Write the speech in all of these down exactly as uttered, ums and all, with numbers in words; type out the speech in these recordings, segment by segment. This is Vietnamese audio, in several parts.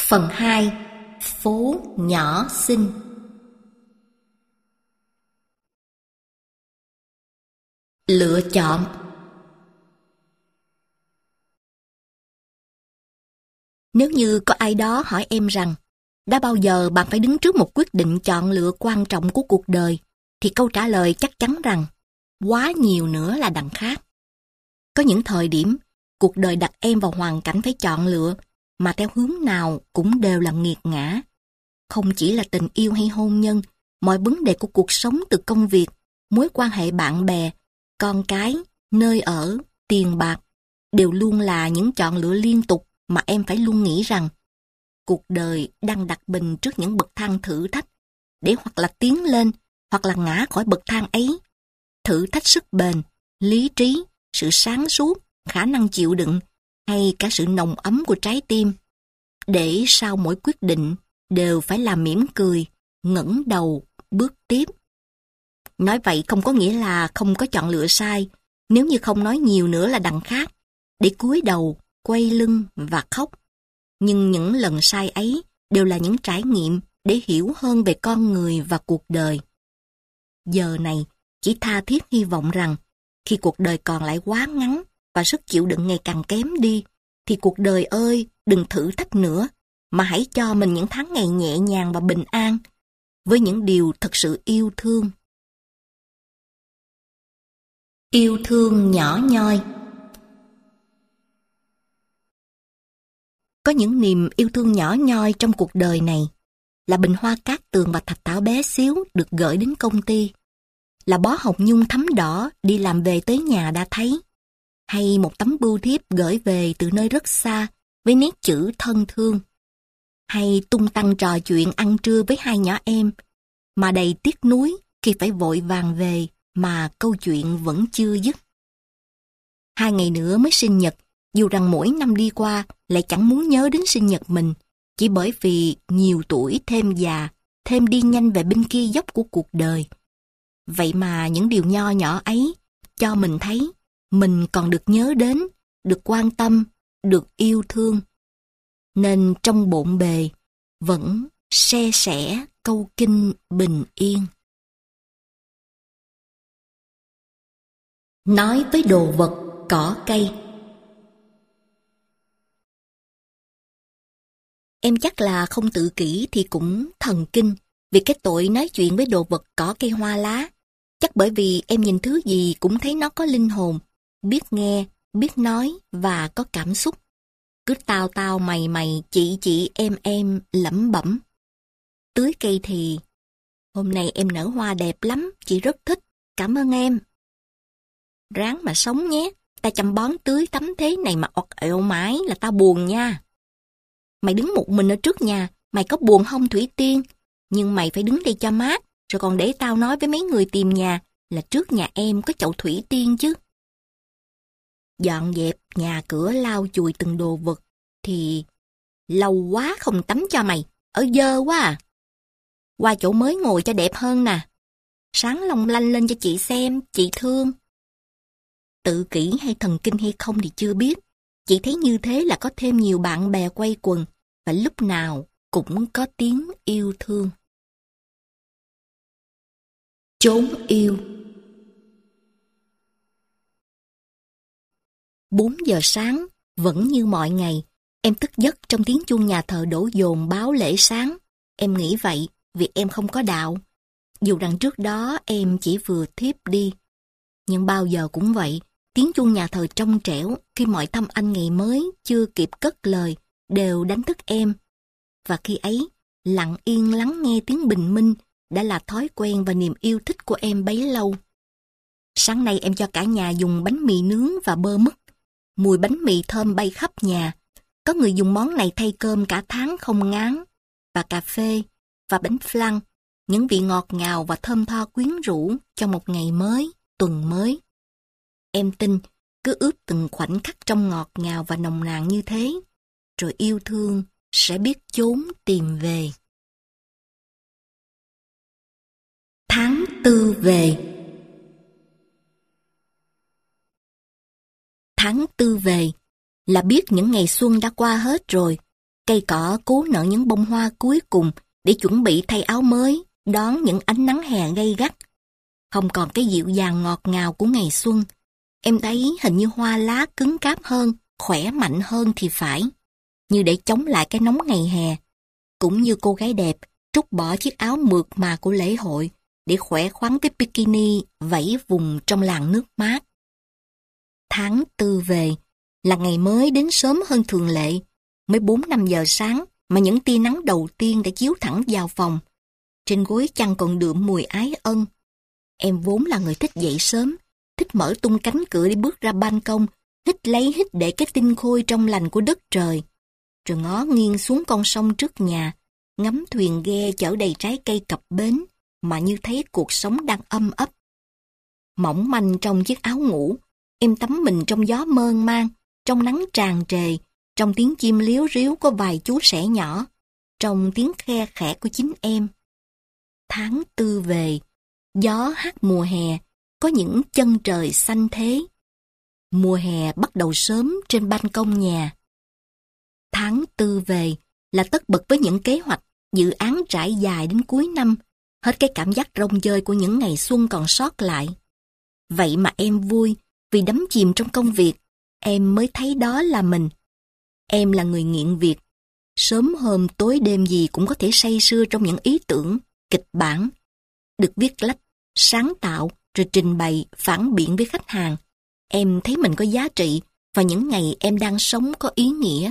Phần hai. Phố nhỏ xinh. Lựa chọn. Nếu như có ai đó hỏi em rằng đã bao giờ bạn phải đứng trước một quyết định chọn lựa quan trọng của cuộc đời, thì câu trả lời chắc chắn rằng quá nhiều nữa là đằng khác. Có những thời điểm cuộc đời đặt em vào hoàn cảnh phải chọn lựa, mà theo hướng nào cũng đều là nghiệt ngã. Không chỉ là tình yêu hay hôn nhân, mọi vấn đề của cuộc sống từ công việc, mối quan hệ bạn bè, con cái, nơi ở, tiền bạc, đều luôn là những chọn lựa liên tục mà em phải luôn nghĩ rằng cuộc đời đang đặt mình trước những bậc thang thử thách, để hoặc là tiến lên, hoặc là ngã khỏi bậc thang ấy. Thử thách sức bền, lý trí, sự sáng suốt, khả năng chịu đựng, hay cả sự nồng ấm của trái tim. Để sau mỗi quyết định đều phải là mỉm cười, ngẩng đầu, bước tiếp. Nói vậy không có nghĩa là không có chọn lựa sai, nếu như không nói nhiều nữa là đằng khác, để cúi đầu, quay lưng và khóc. Nhưng những lần sai ấy đều là những trải nghiệm để hiểu hơn về con người và cuộc đời. Giờ này, chỉ tha thiết hy vọng rằng khi cuộc đời còn lại quá ngắn và sức chịu đựng ngày càng kém đi, thì cuộc đời ơi, đừng thử thách nữa, mà hãy cho mình những tháng ngày nhẹ nhàng và bình an, với những điều thật sự yêu thương. Yêu thương nhỏ nhoi. Có những niềm yêu thương nhỏ nhoi trong cuộc đời này, là bình hoa cát tường và thạch thảo bé xíu được gửi đến công ty, là bó hồng nhung thắm đỏ đi làm về tới nhà đã thấy, hay một tấm bưu thiếp gửi về từ nơi rất xa với nét chữ thân thương, hay tung tăng trò chuyện ăn trưa với hai nhỏ em, mà đầy tiếc nuối khi phải vội vàng về mà câu chuyện vẫn chưa dứt. Hai ngày nữa mới sinh nhật, dù rằng mỗi năm đi qua lại chẳng muốn nhớ đến sinh nhật mình, chỉ bởi vì nhiều tuổi thêm già, thêm đi nhanh về bên kia dốc của cuộc đời. Vậy mà những điều nho nhỏ ấy cho mình thấy mình còn được nhớ đến, được quan tâm, được yêu thương. Nên trong bộn bề vẫn se sẻ câu kinh bình yên. Nói với đồ vật, cỏ cây. Em chắc là không tự kỷ thì cũng thần kinh vì cái tội nói chuyện với đồ vật cỏ cây hoa lá. Chắc bởi vì em nhìn thứ gì cũng thấy nó có linh hồn, biết nghe, biết nói và có cảm xúc. Cứ tao tao mày mày, chị chị em em lẩm bẩm. Tưới cây thì: hôm nay em nở hoa đẹp lắm, chị rất thích, cảm ơn em. Ráng mà sống nhé, ta chăm bón tưới tắm thế này mà ọt ẹo mãi là tao buồn nha. Mày đứng một mình ở trước nhà, mày có buồn không Thủy Tiên? Nhưng mày phải đứng đây cho mát, rồi còn để tao nói với mấy người tìm nhà là trước nhà em có chậu Thủy Tiên chứ. Dọn dẹp nhà cửa, lau chùi từng đồ vật thì lâu quá không tắm cho mày, ở dơ quá à. Qua chỗ mới ngồi cho đẹp hơn nè. Sáng long lanh lên cho chị xem, chị thương. Tự kỷ hay thần kinh hay không thì chưa biết. Chị thấy như thế là có thêm nhiều bạn bè quay quần, và lúc nào cũng có tiếng yêu thương. Chốn yêu. Bốn giờ sáng, vẫn như mọi ngày, em thức giấc trong tiếng chuông nhà thờ đổ dồn báo lễ sáng. Em nghĩ vậy vì em không có đạo. Dù rằng trước đó em chỉ vừa thiếp đi. Nhưng bao giờ cũng vậy, tiếng chuông nhà thờ trong trẻo khi mọi thăm anh ngày mới chưa kịp cất lời đều đánh thức em. Và khi ấy, lặng yên lắng nghe tiếng bình minh đã là thói quen và niềm yêu thích của em bấy lâu. Sáng nay em cho cả nhà dùng bánh mì nướng và bơ mứt. Mùi bánh mì thơm bay khắp nhà. Có người dùng món này thay cơm cả tháng không ngán. Và cà phê, và bánh flan, những vị ngọt ngào và thơm tho quyến rũ cho một ngày mới, tuần mới. Em tin, cứ ướp từng khoảnh khắc trong ngọt ngào và nồng nàn như thế, rồi yêu thương sẽ biết chốn tìm về. Tháng tư về. Tháng tư về là biết những ngày xuân đã qua hết rồi, Cây cỏ cố nở những bông hoa cuối cùng để chuẩn bị thay áo mới, đón những ánh nắng hè gay gắt. Không còn cái dịu dàng ngọt ngào của ngày xuân. Em thấy hình như hoa lá cứng cáp hơn, khỏe mạnh hơn thì phải. Như để chống lại cái nóng ngày hè. Cũng như cô gái đẹp trút bỏ chiếc áo mượt mà của lễ hội để khỏe khoắn cái bikini vẫy vùng trong làn nước mát. Tháng tư về là ngày mới đến sớm hơn thường lệ. Mới bốn năm giờ sáng mà những tia nắng đầu tiên đã chiếu thẳng vào phòng. Trên gối chăn còn đượm mùi ái ân. Em vốn là người thích dậy sớm, thích mở tung cánh cửa để bước ra ban công, hít lấy hít để cái tinh khôi trong lành của đất trời. Rồi ngó nghiêng xuống con sông trước nhà, ngắm thuyền ghe chở đầy trái cây cập bến, mà như thấy cuộc sống đang âm ấp. Mỏng manh trong chiếc áo ngủ, em tắm mình trong gió mơn man, trong nắng tràn trề, trong tiếng chim líu ríu có vài chú sẻ nhỏ, trong tiếng khe khẽ của chính em. Tháng tư về, gió hát mùa hè, có những chân trời xanh thế. Mùa hè bắt đầu sớm trên ban công nhà. Tháng tư về là tất bật với những kế hoạch, dự án trải dài đến cuối năm, hết cái cảm giác rong chơi của những ngày xuân còn sót lại. Vậy mà em vui, vì đắm chìm trong công việc, em mới thấy đó là mình. Em là người nghiện việc, sớm hôm tối đêm gì cũng có thể say sưa trong những ý tưởng, kịch bản, được viết lách, sáng tạo, rồi trình bày, phản biện với khách hàng. Em thấy mình có giá trị, và những ngày em đang sống có ý nghĩa.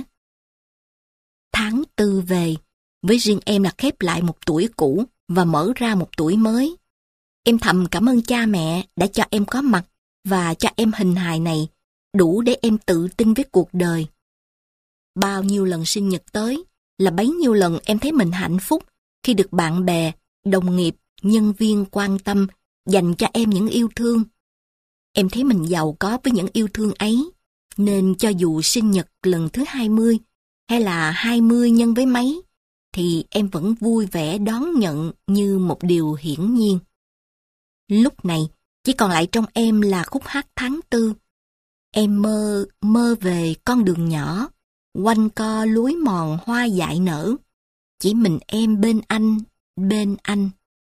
Tháng tư về, với riêng em là khép lại một tuổi cũ và mở ra một tuổi mới. Em thầm cảm ơn cha mẹ đã cho em có mặt và cho em hình hài này, đủ để em tự tin với cuộc đời. Bao nhiêu lần sinh nhật tới là bấy nhiêu lần em thấy mình hạnh phúc khi được bạn bè, đồng nghiệp, nhân viên quan tâm, dành cho em những yêu thương. Em thấy mình giàu có với những yêu thương ấy, nên cho dù sinh nhật lần thứ hai mươi hay là hai mươi nhân với mấy, thì em vẫn vui vẻ đón nhận như một điều hiển nhiên. Lúc này, chỉ còn lại trong em là khúc hát tháng tư. Em mơ, mơ về con đường nhỏ, quanh co lối mòn hoa dại nở. Chỉ mình em bên anh, bên anh.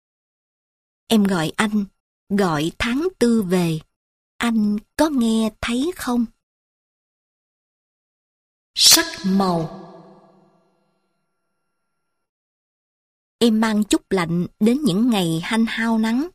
Em gọi anh, gọi tháng tư về. Anh có nghe thấy không? Sắc màu. Em mang chút lạnh đến những ngày hanh hao nắng.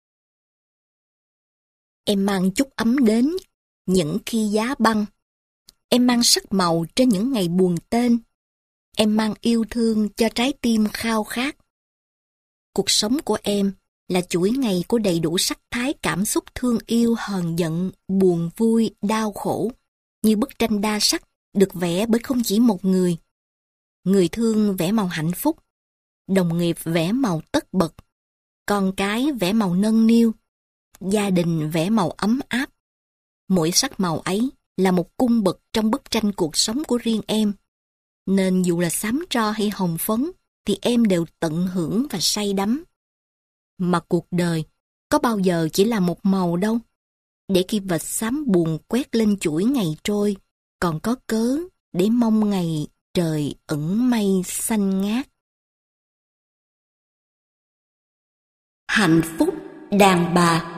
Em mang chút ấm đến những khi giá băng. Em mang sắc màu trên những ngày buồn tên. Em mang yêu thương cho trái tim khao khát. Cuộc sống của em là chuỗi ngày của đầy đủ sắc thái cảm xúc thương yêu, hờn giận, buồn vui, đau khổ, như bức tranh đa sắc được vẽ bởi không chỉ một người. Người thương vẽ màu hạnh phúc, đồng nghiệp vẽ màu tất bật, con cái vẽ màu nâng niu, gia đình vẽ màu ấm áp. Mỗi sắc màu ấy là một cung bậc trong bức tranh cuộc sống của riêng em. Nên dù là xám tro hay hồng phấn, thì em đều tận hưởng và say đắm. Mà cuộc đời có bao giờ chỉ là một màu đâu. Để khi vệt xám buồn quét lên chuỗi ngày trôi, còn có cớ để mong ngày trời ẩn mây xanh ngát. Hạnh phúc đàn bà.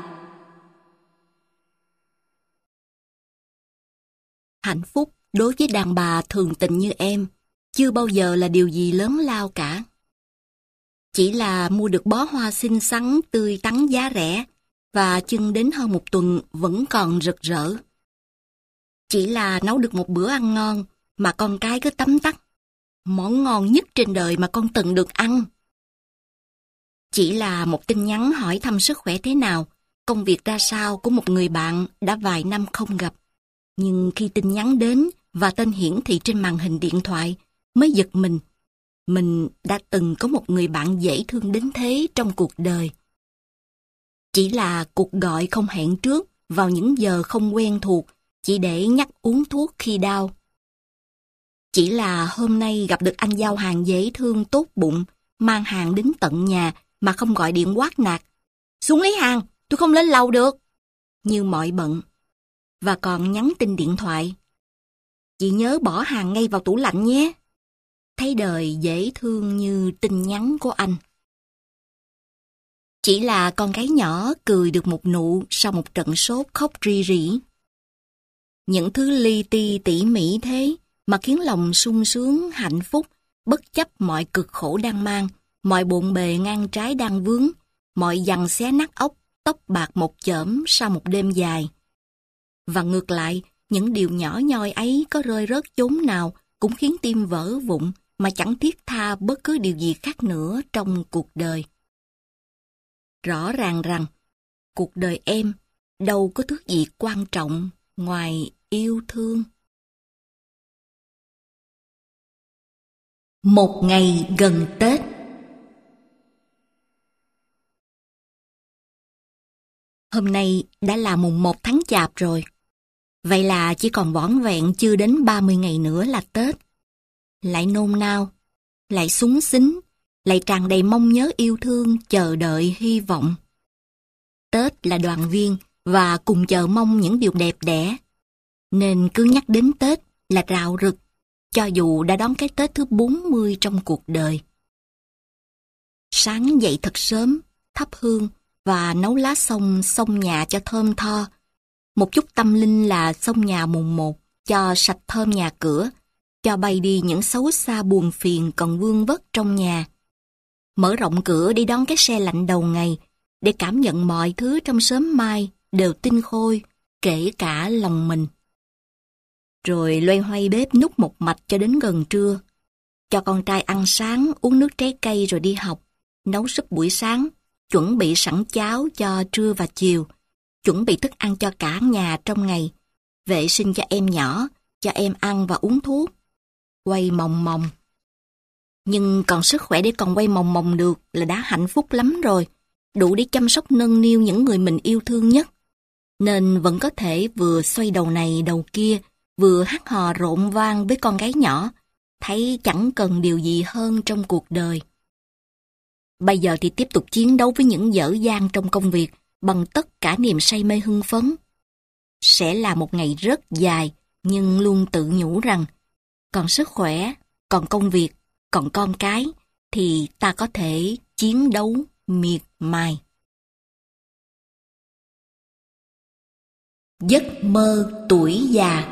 Hạnh phúc đối với đàn bà thường tình như em chưa bao giờ là điều gì lớn lao cả. Chỉ là mua được bó hoa xinh xắn tươi tắn giá rẻ và chưng đến hơn một tuần vẫn còn rực rỡ. Chỉ là nấu được một bữa ăn ngon mà con cái cứ tấm tắc. Món ngon nhất trên đời mà con từng được ăn. Chỉ là một tin nhắn hỏi thăm sức khỏe thế nào, công việc ra sao của một người bạn đã vài năm không gặp. Nhưng khi tin nhắn đến và tên hiển thị trên màn hình điện thoại mới giật mình. Mình đã từng có một người bạn dễ thương đến thế trong cuộc đời. Chỉ là cuộc gọi không hẹn trước vào những giờ không quen thuộc, chỉ để nhắc uống thuốc khi đau. Chỉ là hôm nay gặp được anh giao hàng dễ thương tốt bụng, mang hàng đến tận nhà mà không gọi điện quát nạt. Xuống lấy hàng, tôi không lên lầu được. Như mọi bận. Và còn nhắn tin điện thoại. Chị nhớ bỏ hàng ngay vào tủ lạnh nhé. thấy đời dễ thương như tin nhắn của anh. Chỉ là con gái nhỏ cười được một nụ sau một trận sốt khóc ri rỉ. Những thứ li ti tỉ mỉ thế mà khiến lòng sung sướng, hạnh phúc, bất chấp mọi cực khổ đang mang, mọi bộn bề ngang trái đang vướng, mọi dằn xé nát óc, tóc bạc một chởm sau một đêm dài. Và ngược lại, những điều nhỏ nhoi ấy có rơi rớt chốn nào cũng khiến tim vỡ vụn mà chẳng thiết tha bất cứ điều gì khác nữa trong cuộc đời. Rõ ràng rằng, cuộc đời em đâu có thứ gì quan trọng ngoài yêu thương. Một ngày gần Tết. Hôm nay đã là mùng một tháng Chạp rồi. Vậy là chỉ còn vỏn vẹn chưa đến ba mươi ngày nữa là Tết. Lại nôn nao, lại súng xính, lại tràn đầy mong nhớ yêu thương, chờ đợi, hy vọng. Tết là đoàn viên và cùng chờ mong những điều đẹp đẽ. Nên cứ nhắc đến Tết là rạo rực, cho dù đã đón cái Tết thứ bốn mươi trong cuộc đời. Sáng dậy thật sớm, thắp hương và nấu lá xông xông nhà cho thơm tho. Một chút tâm linh là xông nhà mùng một, cho sạch thơm nhà cửa, cho bay đi những xấu xa buồn phiền còn vương vất trong nhà. Mở rộng cửa đi đón cái xe lạnh đầu ngày, để cảm nhận mọi thứ trong sớm mai đều tinh khôi, kể cả lòng mình. Rồi loay hoay bếp núc một mạch cho đến gần trưa. Cho con trai ăn sáng, uống nước trái cây rồi đi học, nấu súp buổi sáng, chuẩn bị sẵn cháo cho trưa và chiều, chuẩn bị thức ăn cho cả nhà trong ngày, vệ sinh cho em nhỏ, cho em ăn và uống thuốc. Quay mòng mòng. Nhưng còn sức khỏe để còn quay mòng mòng được là đã hạnh phúc lắm rồi, đủ để chăm sóc nâng niu những người mình yêu thương nhất. Nên vẫn có thể vừa xoay đầu này đầu kia, vừa hát hò rộn vang với con gái nhỏ, thấy chẳng cần điều gì hơn trong cuộc đời. Bây giờ thì tiếp tục chiến đấu với những dở dang trong công việc bằng tất cả niềm say mê hưng phấn. Sẽ là một ngày rất dài, nhưng luôn tự nhủ rằng còn sức khỏe, còn công việc, còn con cái thì ta có thể chiến đấu miệt mài. Giấc mơ tuổi già.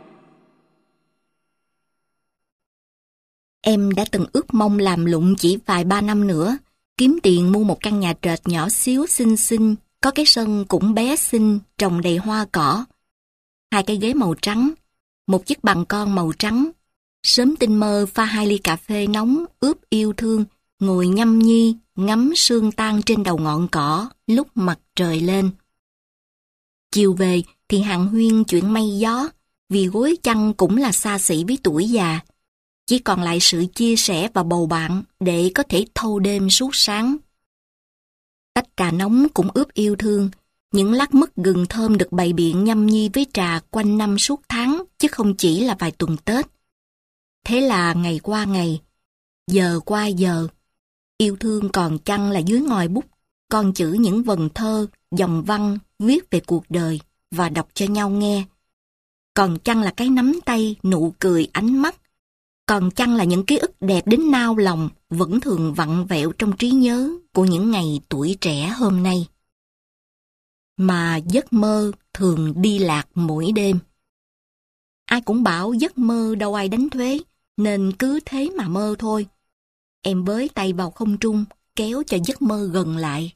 Em đã từng ước mong làm lụng chỉ vài ba năm nữa, kiếm tiền mua một căn nhà trệt nhỏ xíu xinh xinh, có cái sân cũng bé xinh, trồng đầy hoa cỏ. Hai cái ghế màu trắng, một chiếc bàn con màu trắng. Sớm tinh mơ pha hai ly cà phê nóng, ướp yêu thương, ngồi nhâm nhi, ngắm sương tan trên đầu ngọn cỏ lúc mặt trời lên. Chiều về thì hàn huyên chuyện mây gió, vì gối chăn cũng là xa xỉ với tuổi già. Chỉ còn lại sự chia sẻ và bầu bạn để có thể thâu đêm suốt sáng. Tách trà nóng cũng ướp yêu thương, những lát mứt gừng thơm được bày biện nhâm nhi với trà quanh năm suốt tháng, chứ không chỉ là vài tuần Tết. Thế là ngày qua ngày, giờ qua giờ, yêu thương còn chăng là dưới ngòi bút, con chữ những vần thơ, dòng văn viết về cuộc đời và đọc cho nhau nghe. Còn chăng là cái nắm tay, nụ cười, ánh mắt. Còn chăng là những ký ức đẹp đến nao lòng vẫn thường vặn vẹo trong trí nhớ của những ngày tuổi trẻ hôm nay. Mà giấc mơ thường đi lạc mỗi đêm. Ai cũng bảo giấc mơ đâu ai đánh thuế, nên cứ thế mà mơ thôi. Em bới tay vào không trung, kéo cho giấc mơ gần lại.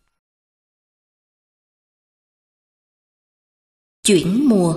Chuyển mùa.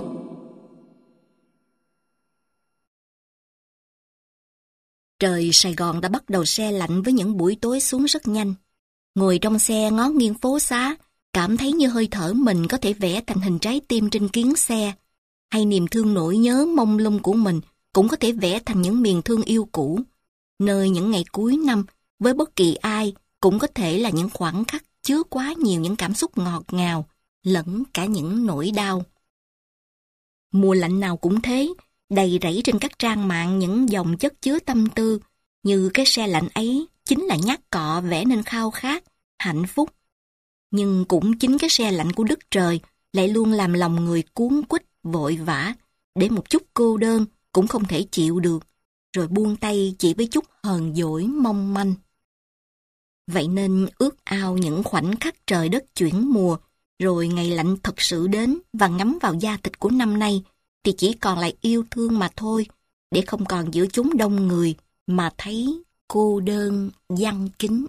Trời Sài Gòn đã bắt đầu se lạnh với những buổi tối xuống rất nhanh. Ngồi trong xe ngó nghiêng phố xá, cảm thấy như hơi thở mình có thể vẽ thành hình trái tim trên kiếng xe, hay niềm thương nỗi nhớ mông lung của mình cũng có thể vẽ thành những miền thương yêu cũ, nơi những ngày cuối năm với bất kỳ ai cũng có thể là những khoảnh khắc chứa quá nhiều những cảm xúc ngọt ngào, lẫn cả những nỗi đau. Mùa lạnh nào cũng thế, đầy rẫy trên các trang mạng những dòng chất chứa tâm tư, như cái xe lạnh ấy chính là nhát cọ vẽ nên khao khát, hạnh phúc. Nhưng cũng chính cái xe lạnh của đất trời lại luôn làm lòng người cuống quýt vội vã, để một chút cô đơn cũng không thể chịu được, rồi buông tay chỉ với chút hờn dỗi mong manh. Vậy nên ước ao những khoảnh khắc trời đất chuyển mùa, rồi ngày lạnh thật sự đến và ngắm vào da thịt của năm nay, thì chỉ còn lại yêu thương mà thôi, để không còn giữa chúng đông người mà thấy cô đơn giăng kín.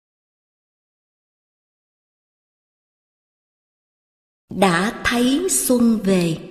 Đã thấy xuân về.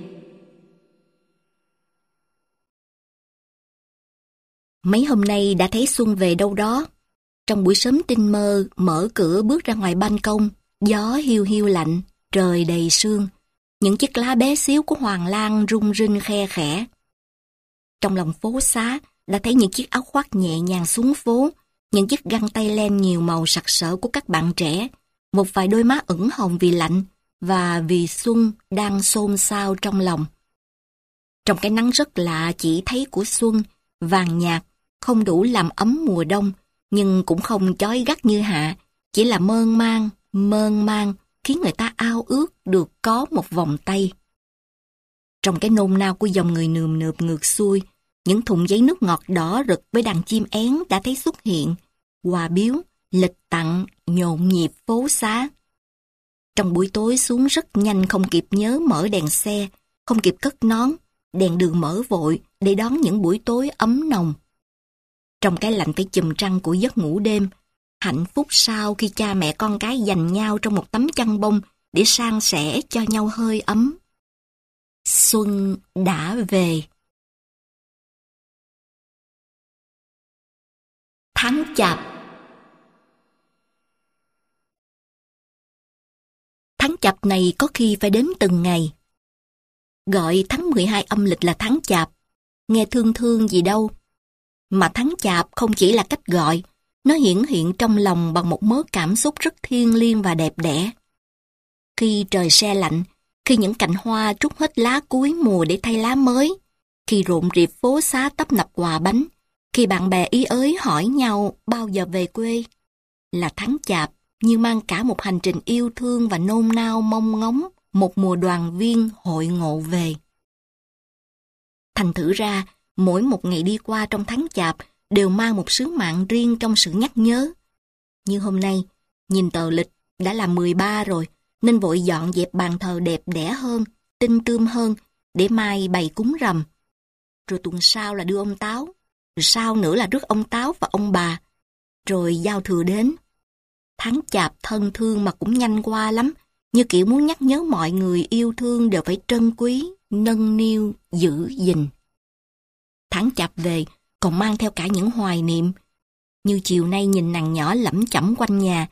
Mấy hôm nay đã thấy xuân về đâu đó. Trong buổi sớm tinh mơ, mở cửa bước ra ngoài ban công, gió hiu hiu lạnh, trời đầy sương. Những chiếc lá bé xíu của hoàng lan rung rinh khe khẽ. Trong lòng phố xá, đã thấy những chiếc áo khoác nhẹ nhàng xuống phố, những chiếc găng tay len nhiều màu sặc sỡ của các bạn trẻ, một vài đôi má ửng hồng vì lạnh và vì xuân đang xôn xao trong lòng. Trong cái nắng rất lạ chỉ thấy của xuân, vàng nhạt, không đủ làm ấm mùa đông, nhưng cũng không chói gắt như hạ, chỉ là mơn man, mơn man, khiến người ta ao ước được có một vòng tay. Trong cái nôn nao của dòng người nườm nượp ngược xuôi, những thùng giấy nước ngọt đỏ rực với đàn chim én đã thấy xuất hiện, quà biếu, lịch tặng, nhộn nhịp phố xá. Trong buổi tối xuống rất nhanh không kịp nhớ mở đèn xe, không kịp cất nón, đèn đường mở vội để đón những buổi tối ấm nồng. Trong cái lạnh phải chùm trăng của giấc ngủ đêm, hạnh phúc sau khi cha mẹ con cái giành nhau trong một tấm chăn bông để san sẻ cho nhau hơi ấm. Xuân đã về. Tháng Chạp. Tháng Chạp này có khi phải đến từng ngày. Gọi tháng mười hai âm lịch là tháng Chạp, nghe thương thương gì đâu. Mà tháng Chạp không chỉ là cách gọi, nó hiển hiện trong lòng bằng một mớ cảm xúc rất thiêng liêng và đẹp đẽ. Khi trời se lạnh, khi những cành hoa trút hết lá cuối mùa để thay lá mới, khi rộn rịp phố xá tấp nập quà bánh, khi bạn bè ý ới hỏi nhau bao giờ về quê, là tháng Chạp như mang cả một hành trình yêu thương và nôn nao mong ngóng một mùa đoàn viên hội ngộ về. Thành thử ra, mỗi một ngày đi qua trong tháng Chạp đều mang một sứ mạng riêng trong sự nhắc nhớ. Như hôm nay, nhìn tờ lịch đã là mười ba rồi, nên vội dọn dẹp bàn thờ đẹp đẽ hơn, tinh tươm hơn, để mai bày cúng rằm. Rồi tuần sau là đưa ông Táo, rồi sau nữa là rước ông Táo và ông bà, rồi giao thừa đến. Tháng Chạp thân thương mà cũng nhanh qua lắm, như kiểu muốn nhắc nhớ mọi người yêu thương đều phải trân quý, nâng niu, giữ gìn. Tháng Chạp về còn mang theo cả những hoài niệm, như chiều nay nhìn nàng nhỏ lẩm chẩm quanh nhà.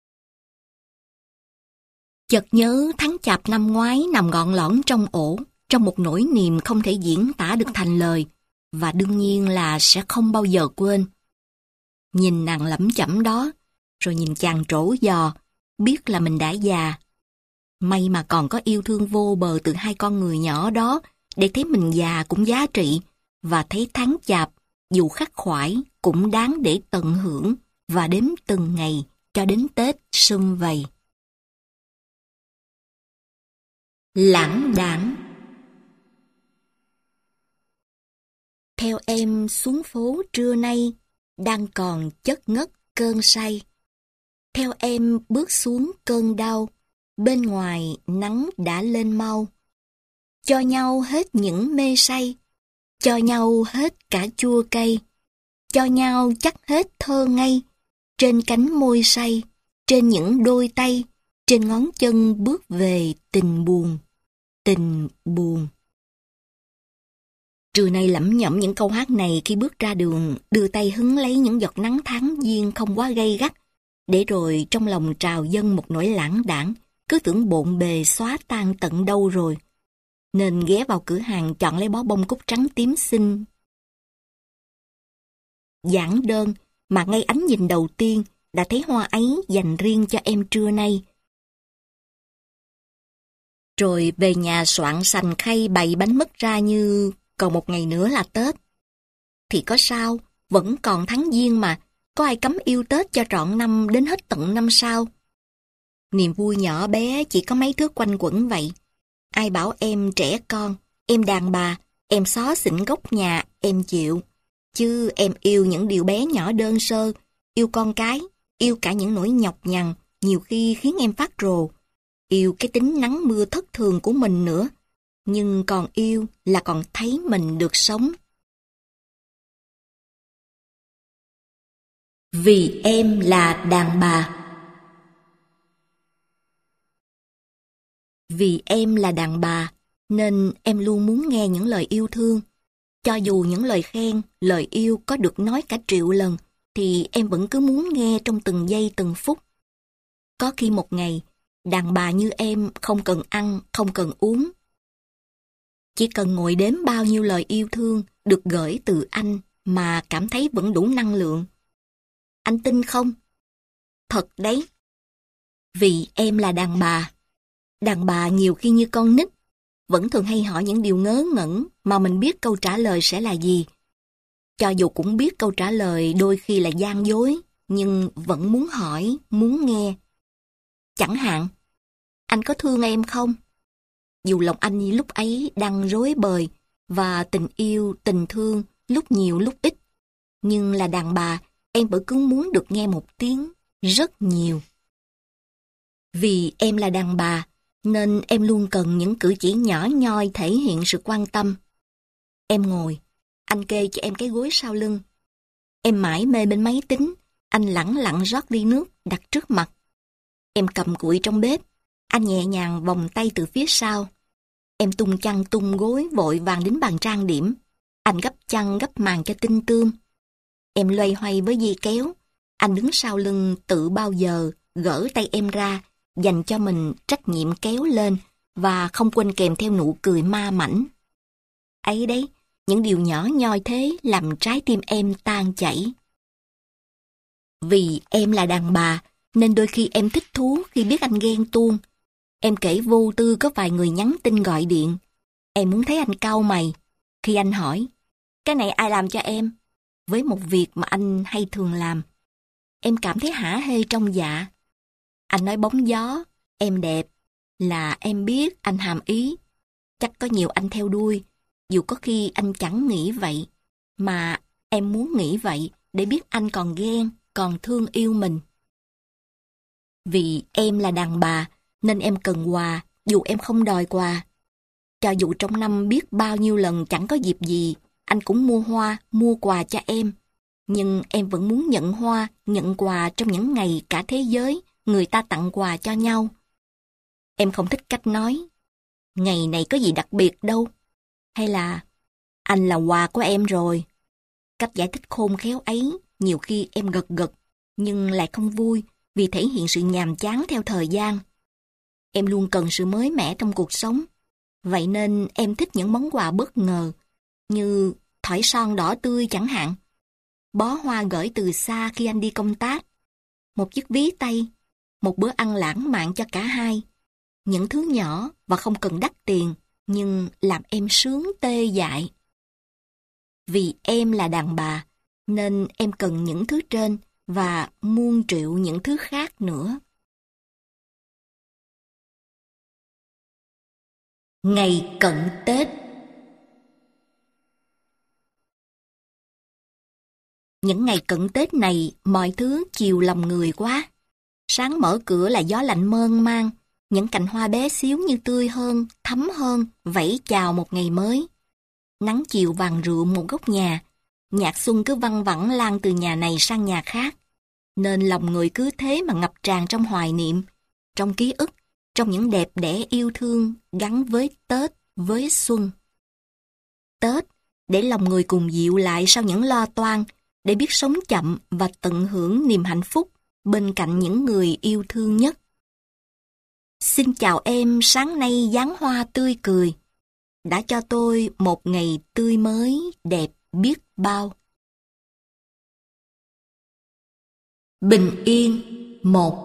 Chợt nhớ tháng Chạp năm ngoái nằm gọn lõn trong ổ, trong một nỗi niềm không thể diễn tả được thành lời, và đương nhiên là sẽ không bao giờ quên. Nhìn nàng lẩm chẩm đó, rồi nhìn chàng trổ giò, biết là mình đã già. May mà còn có yêu thương vô bờ từ hai con người nhỏ đó, để thấy mình già cũng giá trị, và thấy tháng Chạp, dù khắc khoải, cũng đáng để tận hưởng, và đếm từng ngày, cho đến Tết sum vầy. Lãng đãng. Theo em xuống phố trưa nay, đang còn chất ngất cơn say. Theo em bước xuống cơn đau, bên ngoài nắng đã lên mau. Cho nhau hết những mê say, cho nhau hết cả chua cay, cho nhau chắc hết thơ ngây, trên cánh môi say, trên những đôi tay, trên ngón chân bước về tình buồn, tình buồn. Trưa nay lẩm nhẩm những câu hát này khi bước ra đường, đưa tay hứng lấy những giọt nắng tháng giêng không quá gay gắt, để rồi trong lòng trào dâng một nỗi lãng đãng, cứ tưởng bộn bề xóa tan tận đâu rồi. Nên ghé vào cửa hàng chọn lấy bó bông cúc trắng tím xinh. Giản đơn mà ngay ánh nhìn đầu tiên đã thấy hoa ấy dành riêng cho em trưa nay. Rồi về nhà soạn sành khay bày bánh mứt ra như còn một ngày nữa là Tết. Thì có sao, vẫn còn tháng giêng mà, có ai cấm yêu Tết cho trọn năm đến hết tận năm sau. Niềm vui nhỏ bé chỉ có mấy thước quanh quẩn vậy. Ai bảo em trẻ con, em đàn bà, em xó xỉnh gốc nhà, em chịu. Chứ em yêu những điều bé nhỏ đơn sơ, yêu con cái, yêu cả những nỗi nhọc nhằn, nhiều khi khiến em phát rồ. Yêu cái tính nắng mưa thất thường của mình nữa. Nhưng còn yêu là còn thấy mình được sống. Vì em là đàn bà. Vì em là đàn bà, nên em luôn muốn nghe những lời yêu thương. Cho dù những lời khen, lời yêu có được nói cả triệu lần, thì em vẫn cứ muốn nghe trong từng giây từng phút. Có khi một ngày, đàn bà như em không cần ăn, không cần uống. Chỉ cần ngồi đếm bao nhiêu lời yêu thương được gửi từ anh mà cảm thấy vẫn đủ năng lượng. Anh tin không? Thật đấy. Vì em là đàn bà. Đàn bà nhiều khi như con nít, vẫn thường hay hỏi những điều ngớ ngẩn mà mình biết câu trả lời sẽ là gì. Cho dù cũng biết câu trả lời đôi khi là gian dối, nhưng vẫn muốn hỏi, muốn nghe. Chẳng hạn, anh có thương em không? Dù lòng anh lúc ấy đang rối bời, và tình yêu, tình thương lúc nhiều lúc ít. Nhưng là đàn bà, em vẫn cứ muốn được nghe một tiếng rất nhiều. Vì em là đàn bà, nên em luôn cần những cử chỉ nhỏ nhoi thể hiện sự quan tâm. Em ngồi, anh kê cho em cái gối sau lưng. Em mải mê bên máy tính, anh lẳng lặng rót ly nước đặt trước mặt. Em cầm cụi trong bếp, anh nhẹ nhàng vòng tay từ phía sau. Em tung chăn tung gối vội vàng đến bàn trang điểm. Anh gấp chăn gấp màn cho tinh tươm. Em loay hoay với dây kéo. Anh đứng sau lưng tự bao giờ gỡ tay em ra, dành cho mình trách nhiệm kéo lên và không quên kèm theo nụ cười ma mảnh. Ấy đấy, những điều nhỏ nhoi thế làm trái tim em tan chảy. Vì em là đàn bà, nên đôi khi em thích thú khi biết anh ghen tuông. Em kể vô tư có vài người nhắn tin gọi điện. Em muốn thấy anh cau mày. Khi anh hỏi, cái này ai làm cho em? Với một việc mà anh hay thường làm. Em cảm thấy hả hê trong dạ. Anh nói bóng gió, em đẹp, là em biết anh hàm ý. Chắc có nhiều anh theo đuôi, dù có khi anh chẳng nghĩ vậy. Mà em muốn nghĩ vậy để biết anh còn ghen, còn thương yêu mình. Vì em là đàn bà, nên em cần quà, dù em không đòi quà. Cho dù trong năm biết bao nhiêu lần chẳng có dịp gì, anh cũng mua hoa, mua quà cho em. Nhưng em vẫn muốn nhận hoa, nhận quà trong những ngày cả thế giới, người ta tặng quà cho nhau. Em không thích cách nói, ngày này có gì đặc biệt đâu. Hay là, anh là quà của em rồi. Cách giải thích khôn khéo ấy, nhiều khi em gật gật, nhưng lại không vui vì thể hiện sự nhàm chán theo thời gian. Em luôn cần sự mới mẻ trong cuộc sống. Vậy nên em thích những món quà bất ngờ, như thỏi son đỏ tươi chẳng hạn. Bó hoa gửi từ xa khi anh đi công tác. Một chiếc ví tay, một bữa ăn lãng mạn cho cả hai. Những thứ nhỏ và không cần đắt tiền, nhưng làm em sướng tê dại. Vì em là đàn bà, nên em cần những thứ trên và muôn triệu những thứ khác nữa. Ngày cận Tết. Những ngày cận Tết này, mọi thứ chiều lòng người quá. Sáng mở cửa là gió lạnh mơn man, những cành hoa bé xíu như tươi hơn, thắm hơn, vẫy chào một ngày mới. Nắng chiều vàng rượu một góc nhà, nhạc xuân cứ văng vẳng lan từ nhà này sang nhà khác. Nên lòng người cứ thế mà ngập tràn trong hoài niệm, trong ký ức, trong những đẹp đẽ yêu thương gắn với Tết, với xuân. Tết, để lòng người cùng dịu lại sau những lo toan, để biết sống chậm và tận hưởng niềm hạnh phúc bên cạnh những người yêu thương nhất. Xin chào em sáng nay dáng hoa tươi cười, đã cho tôi một ngày tươi mới đẹp biết bao. Bình yên một.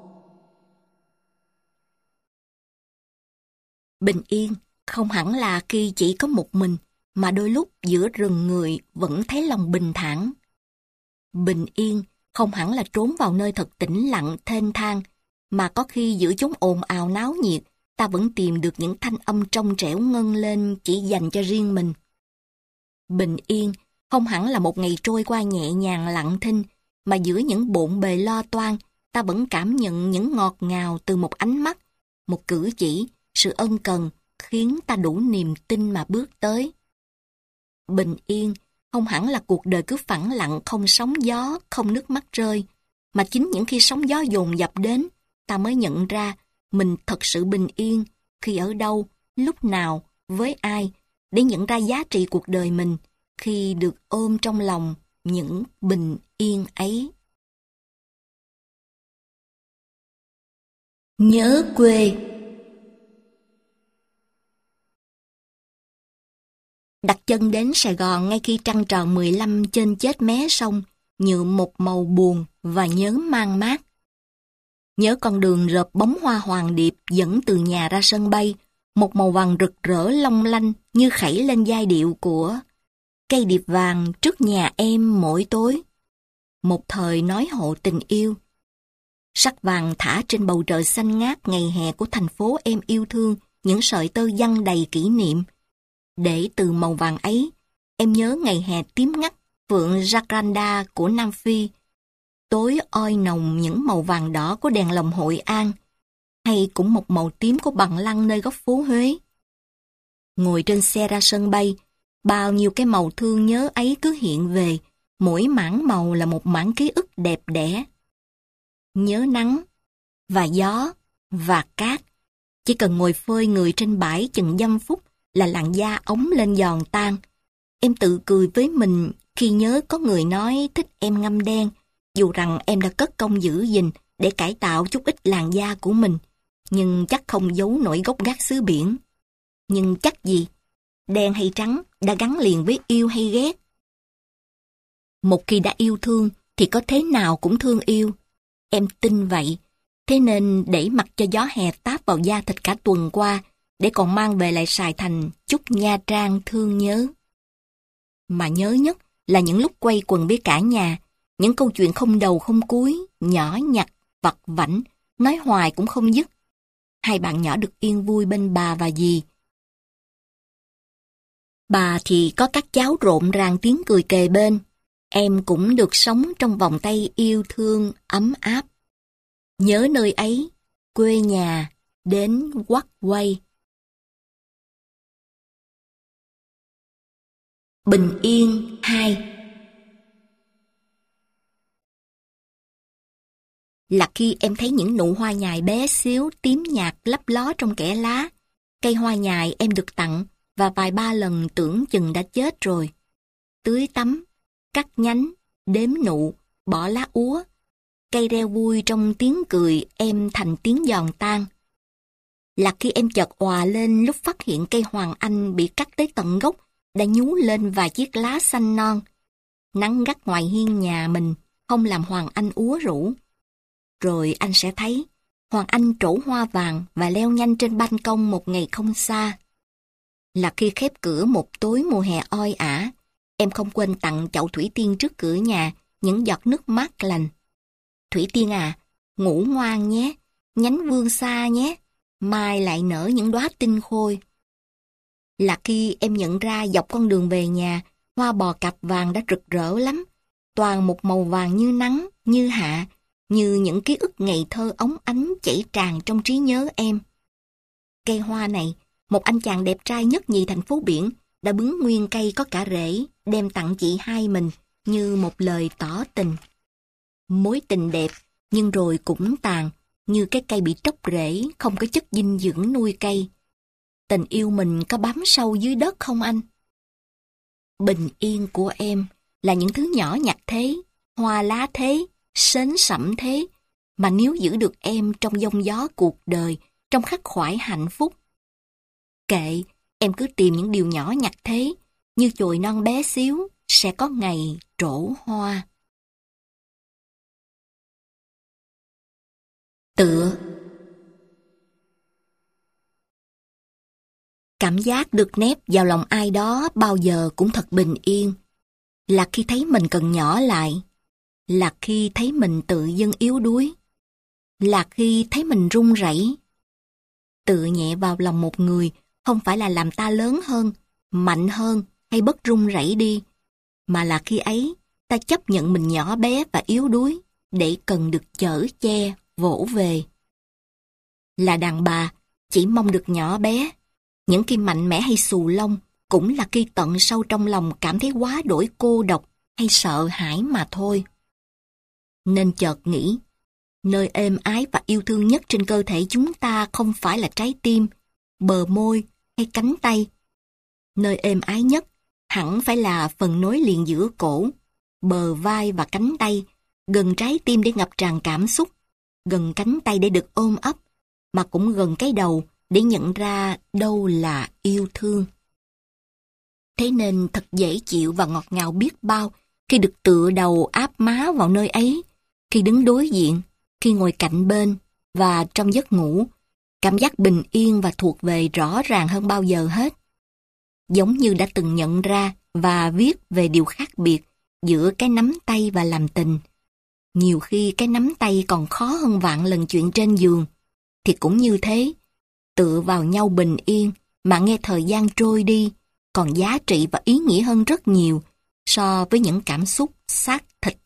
Bình yên không hẳn là khi chỉ có một mình, mà đôi lúc giữa rừng người vẫn thấy lòng bình thản. Bình yên không hẳn là trốn vào nơi thật tĩnh lặng thênh thang, mà có khi giữa chốn ồn ào náo nhiệt, ta vẫn tìm được những thanh âm trong trẻo ngân lên chỉ dành cho riêng mình. Bình yên Không hẳn là một ngày trôi qua nhẹ nhàng lặng thinh, mà giữa những bộn bề lo toan, ta vẫn cảm nhận những ngọt ngào từ một ánh mắt, một cử chỉ, sự ân cần, khiến ta đủ niềm tin mà bước tới. Bình yên không hẳn là cuộc đời cứ phẳng lặng, không sóng gió, không nước mắt rơi, mà chính những khi sóng gió dồn dập đến, ta mới nhận ra mình thật sự bình yên khi ở đâu, lúc nào, với ai, để nhận ra giá trị cuộc đời mình khi được ôm trong lòng những bình yên ấy. Nhớ quê. Đặt chân đến Sài Gòn ngay khi trăng tròn mười lăm trên chết mé sông, nhuộm một màu buồn và nhớ mang mát. Nhớ con đường rợp bóng hoa hoàng điệp dẫn từ nhà ra sân bay, một màu vàng rực rỡ long lanh như khẩy lên giai điệu của cây điệp vàng trước nhà em mỗi tối. Một thời nói hộ tình yêu. Sắc vàng thả trên bầu trời xanh ngát ngày hè của thành phố em yêu thương, những sợi tơ giăng đầy kỷ niệm. Để từ màu vàng ấy, em nhớ ngày hè tím ngắt, vượng Jacaranda của Nam Phi, tối oi nồng những màu vàng đỏ của đèn lồng Hội An, hay cũng một màu tím của bằng lăng nơi góc phố Huế. Ngồi trên xe ra sân bay, bao nhiêu cái màu thương nhớ ấy cứ hiện về, mỗi mảng màu là một mảng ký ức đẹp đẽ. Nhớ nắng, và gió, và cát. Chỉ cần ngồi phơi người trên bãi chừng dăm phút là làn da ống lên giòn tan. Em tự cười với mình khi nhớ có người nói thích em ngăm đen, dù rằng em đã cất công giữ gìn để cải tạo chút ít làn da của mình, nhưng chắc không giấu nổi gốc gác xứ biển. Nhưng chắc gì, đen hay trắng đã gắn liền với yêu hay ghét. Một khi đã yêu thương thì có thế nào cũng thương yêu. Em tin vậy, thế nên để mặc cho gió hè táp vào da thịt cả tuần qua, để còn mang về lại Sài Thành chút Nha Trang thương nhớ. Mà nhớ nhất là những lúc quây quần với cả nhà, những câu chuyện không đầu không cuối, nhỏ nhặt, vặt vãnh, nói hoài cũng không dứt. Hai bạn nhỏ được yên vui bên bà và dì. Bà thì có các cháu rộn ràng tiếng cười kề bên. Em cũng được sống trong vòng tay yêu thương, ấm áp. Nhớ nơi ấy, quê nhà, đến quắt quay. Bình yên hai. Là khi em thấy những nụ hoa nhài bé xíu, tím nhạt lấp ló trong kẽ lá. Cây hoa nhài em được tặng và vài ba lần tưởng chừng đã chết rồi. Tưới tắm, cắt nhánh, đếm nụ, bỏ lá úa. Cây reo vui trong tiếng cười em thành tiếng giòn tan. Là khi em chợt òa lên lúc phát hiện cây hoàng anh bị cắt tới tận gốc, đã nhú lên vài chiếc lá xanh non. Nắng gắt ngoài hiên nhà mình không làm hoàng anh úa rũ. Rồi anh sẽ thấy hoàng anh trổ hoa vàng và leo nhanh trên ban công một ngày không xa. Là khi khép cửa một tối mùa hè oi ả, em không quên tặng chậu thủy tiên trước cửa nhà những giọt nước mát lành. Thủy tiên à, ngủ ngoan nhé, nhánh vươn xa nhé, mai lại nở những đóa tinh khôi. Là khi em nhận ra dọc con đường về nhà, hoa bò cạp vàng đã rực rỡ lắm, toàn một màu vàng như nắng, như hạ, như những ký ức ngày thơ óng ánh chảy tràn trong trí nhớ em. Cây hoa này, một anh chàng đẹp trai nhất nhì thành phố biển, đã bứng nguyên cây có cả rễ, đem tặng chị hai mình như một lời tỏ tình. Mối tình đẹp, nhưng rồi cũng tàn, như cái cây bị tróc rễ, không có chất dinh dưỡng nuôi cây. Tình yêu mình có bám sâu dưới đất không anh? Bình yên của em là những thứ nhỏ nhặt thế, hoa lá thế, sến sẩm thế, mà nếu giữ được em trong giông gió cuộc đời, trong khắc khoải hạnh phúc. Kệ, em cứ tìm những điều nhỏ nhặt thế, như chồi non bé xíu, sẽ có ngày trổ hoa. Tựa. Cảm giác được nép vào lòng ai đó bao giờ cũng thật bình yên. Là khi thấy mình cần nhỏ lại. Là khi thấy mình tự dưng yếu đuối. Là khi thấy mình run rẩy. Tựa nhẹ vào lòng một người không phải là làm ta lớn hơn, mạnh hơn hay bớt run rẩy đi, mà là khi ấy ta chấp nhận mình nhỏ bé và yếu đuối để cần được chở che, vỗ về. Là đàn bà, chỉ mong được nhỏ bé. Những khi mạnh mẽ hay xù lông cũng là khi tận sâu trong lòng cảm thấy quá đổi cô độc hay sợ hãi mà thôi. Nên chợt nghĩ, nơi êm ái và yêu thương nhất trên cơ thể chúng ta không phải là trái tim, bờ môi hay cánh tay. Nơi êm ái nhất hẳn phải là phần nối liền giữa cổ, bờ vai và cánh tay, gần trái tim để ngập tràn cảm xúc, gần cánh tay để được ôm ấp, mà cũng gần cái đầu để nhận ra đâu là yêu thương. Thế nên thật dễ chịu và ngọt ngào biết bao khi được tựa đầu áp má vào nơi ấy, khi đứng đối diện, khi ngồi cạnh bên và trong giấc ngủ, cảm giác bình yên và thuộc về rõ ràng hơn bao giờ hết. Giống như đã từng nhận ra và viết về điều khác biệt giữa cái nắm tay và làm tình. Nhiều khi cái nắm tay còn khó hơn vạn lần chuyện trên giường, thì cũng như thế, tựa vào nhau bình yên mà nghe thời gian trôi đi, còn giá trị và ý nghĩa hơn rất nhiều so với những cảm xúc xác thịt